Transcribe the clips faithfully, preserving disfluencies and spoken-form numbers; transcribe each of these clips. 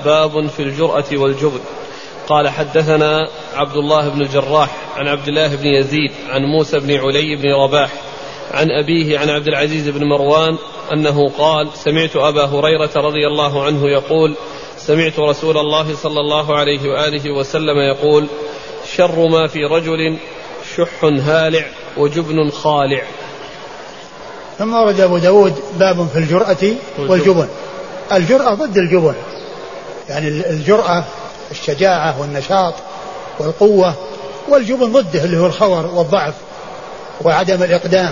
باب في الجرأة والجبن. قال حدثنا عبد الله بن الجراح عن عبد الله بن يزيد عن موسى بن علي بن رباح عن أبيه عن عبد العزيز بن مروان أنه قال سمعت أبا هريرة رضي الله عنه يقول سمعت رسول الله صلى الله عليه وآله وسلم يقول شر ما في رجل شح هالع وجبن خالع. ثم ورد أبو داود باب في الجرأة والجبن. الجرأة ضد الجبن، يعني الجرأة الشجاعة والنشاط والقوة، والجبن ضده اللي هو الخور والضعف وعدم الإقدام،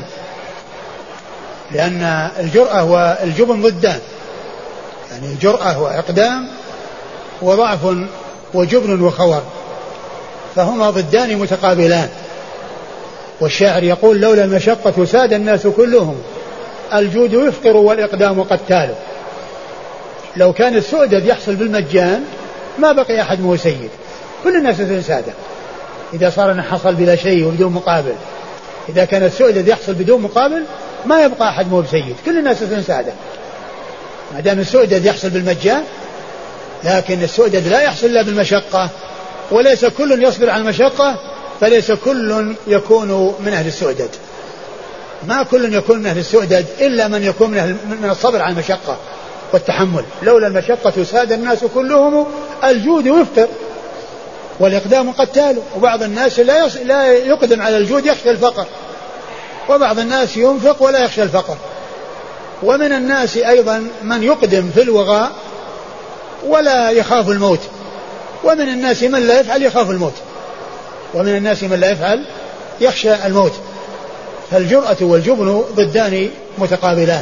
لأن الجرأة والجبن ضدان، يعني الجرأة وإقدام وضعف وجبن وخور، فهما ضدان متقابلان. والشاعر يقول لولا المشقة ساد الناس كلهم الجود يفقر والإقدام قتال. لو كان السؤدد يحصل بالمجان ما بقي أحد مو سيد، كل الناس سادة. إذا صار أنه حصل بلا شيء وبدون مقابل، إذا كان السؤدد يحصل بدون مقابل ما يبقى أحد مو سيد، كل الناس سادة ما دام السؤدد يحصل بالمجان. لكن السؤدد لا يحصل إلا بالمشقة، وليس كل يصبر على المشقة، فليس كل يكون من أهل السؤدد. ما كل يكون من أهل السؤدد إلا من يكون من, أهل من الصبر على المشقة والتحمل. لولا المشقة ساد الناس كلهم الجود يفطر والإقدام قتال. وبعض الناس لا, يص... لا يقدم على الجود يخشى الفقر، وبعض الناس ينفق ولا يخشى الفقر. ومن الناس أيضا من يقدم في الوغاء ولا يخاف الموت، ومن الناس من لا يفعل يخاف الموت، ومن الناس من لا يفعل يخشى الموت. فالجرأة والجبن ضدان متقابلان.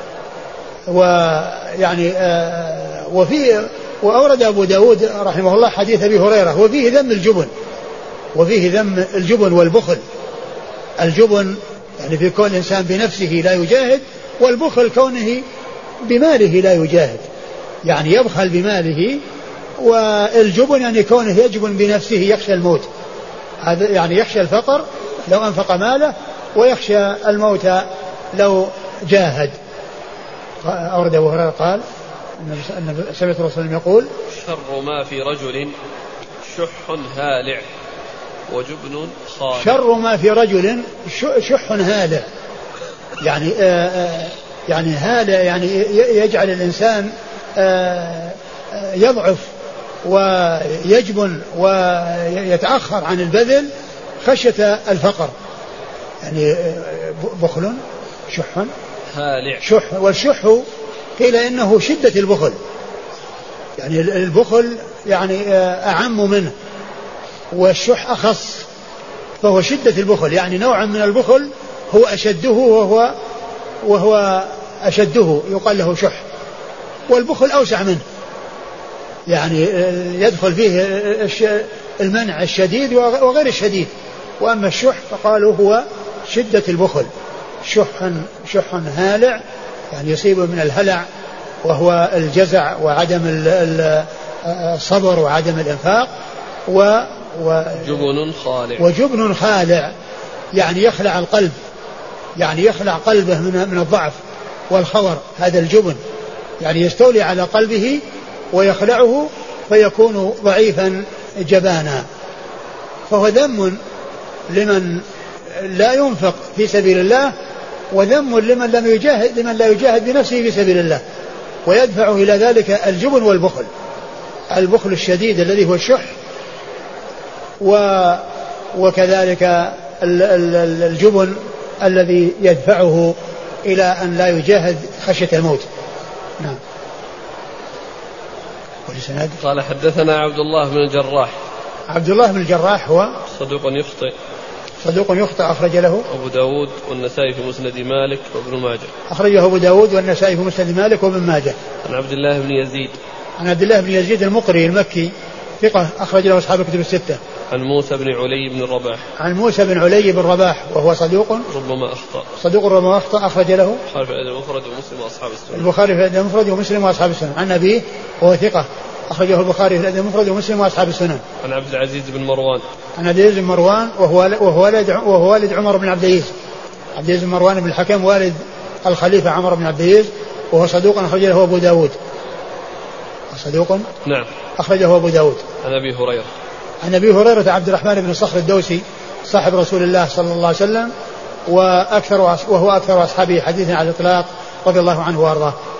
ويعني آه وفي وأورد أبو داود رحمه الله حديث أبي هريرة وفيه ذم الجبن، وفيه ذم الجبن والبخل. الجبن يعني في كون الإنسان بنفسه لا يجاهد، والبخل كونه بماله لا يجاهد، يعني يبخل بماله. والجبن يعني كونه يجبن بنفسه يخشى الموت، هذا يعني يخشى الفقر لو أنفق ماله، ويخشى الموت لو جاهد. أورد أبو هريرة قال أن سمعت الرسول يقول شر ما في رجل شح هالع وجبن خالع. شر ما في رجل شح هالع، يعني آآ آآ يعني هالع يعني يجعل الإنسان يضعف ويجبن ويتأخر عن البذل خشية الفقر. يعني بخل شح هالع شح، والشح قيل إنه شدة البخل، يعني البخل يعني أعم منه، والشح أخص، فهو شدة البخل، يعني نوع من البخل هو أشده وهو وهو أشده يقال له شح. والبخل أوسع منه، يعني يدخل فيه المنع الشديد وغير الشديد. وأما الشح فقالوا هو شدة البخل. شح شح هالع يعني يصيب من الهلع وهو الجزع وعدم الصبر وعدم الإنفاق. و جبن خالع وجبن خالع يعني يخلع القلب، يعني يخلع قلبه من من الضعف والخور. هذا الجبن يعني يستولي على قلبه ويخلعه فيكون ضعيفا جبانا. فهو ذم لمن لا ينفق في سبيل الله، وذم لمن لم يجاهد لمن لا يجاهد بنفسه في سبيل الله، ويدفع إلى ذلك الجبن والبخل. البخل الشديد الذي هو الشح، و وكذلك الجبن الذي يدفعه إلى أن لا يجاهد خشية الموت. نعم. قال حدثنا عبد الله بن الجراح. عبد الله بن الجراح هو صدوق يخطئ صدوق يخطئ أخرج له أبو داود والنسائي في مسند مالك وابن ماجه. أخرجه أبو داود والنسائي في مسند مالك وابن ماجه. عن عبد الله بن يزيد عن عبد الله بن يزيد المقري المكي ثقة أخرج له أصحاب الكتب الستة. عن موسى بن علي بن الرباح. عن موسى بن علي بن رباح وهو صدوق ربما أخطأ صدوق ربما أخطأ أخرج له البخاري في الأدب المفرد ومسلم وأصحاب السنن. البخاري في الأدب المفرد ومسلم وأصحاب السنن. عن أبيه وهو ثقة أخرجه البخاري في الأدب المفرد ومسلم وأصحاب السنن. عن عبد العزيز بن مروان. عن عبد العزيز بن مروان وهو وهو والد وهو والد عمر بن عبد العزيز. عبد العزيز بن مروان بن الحكم والد الخليفة عمر بن عبد العزيز، وهو صدوق أخرج له أبو داود صدوق نعم أخرجه أبو داود. عن أبي هريرة عن أبي هريرة عبد الرحمن بن صخر الدوسي صاحب رسول الله صلى الله عليه وسلم وأكثر وهو أكثر أصحابه حديثا على الإطلاق رضي الله عنه وأرضاه.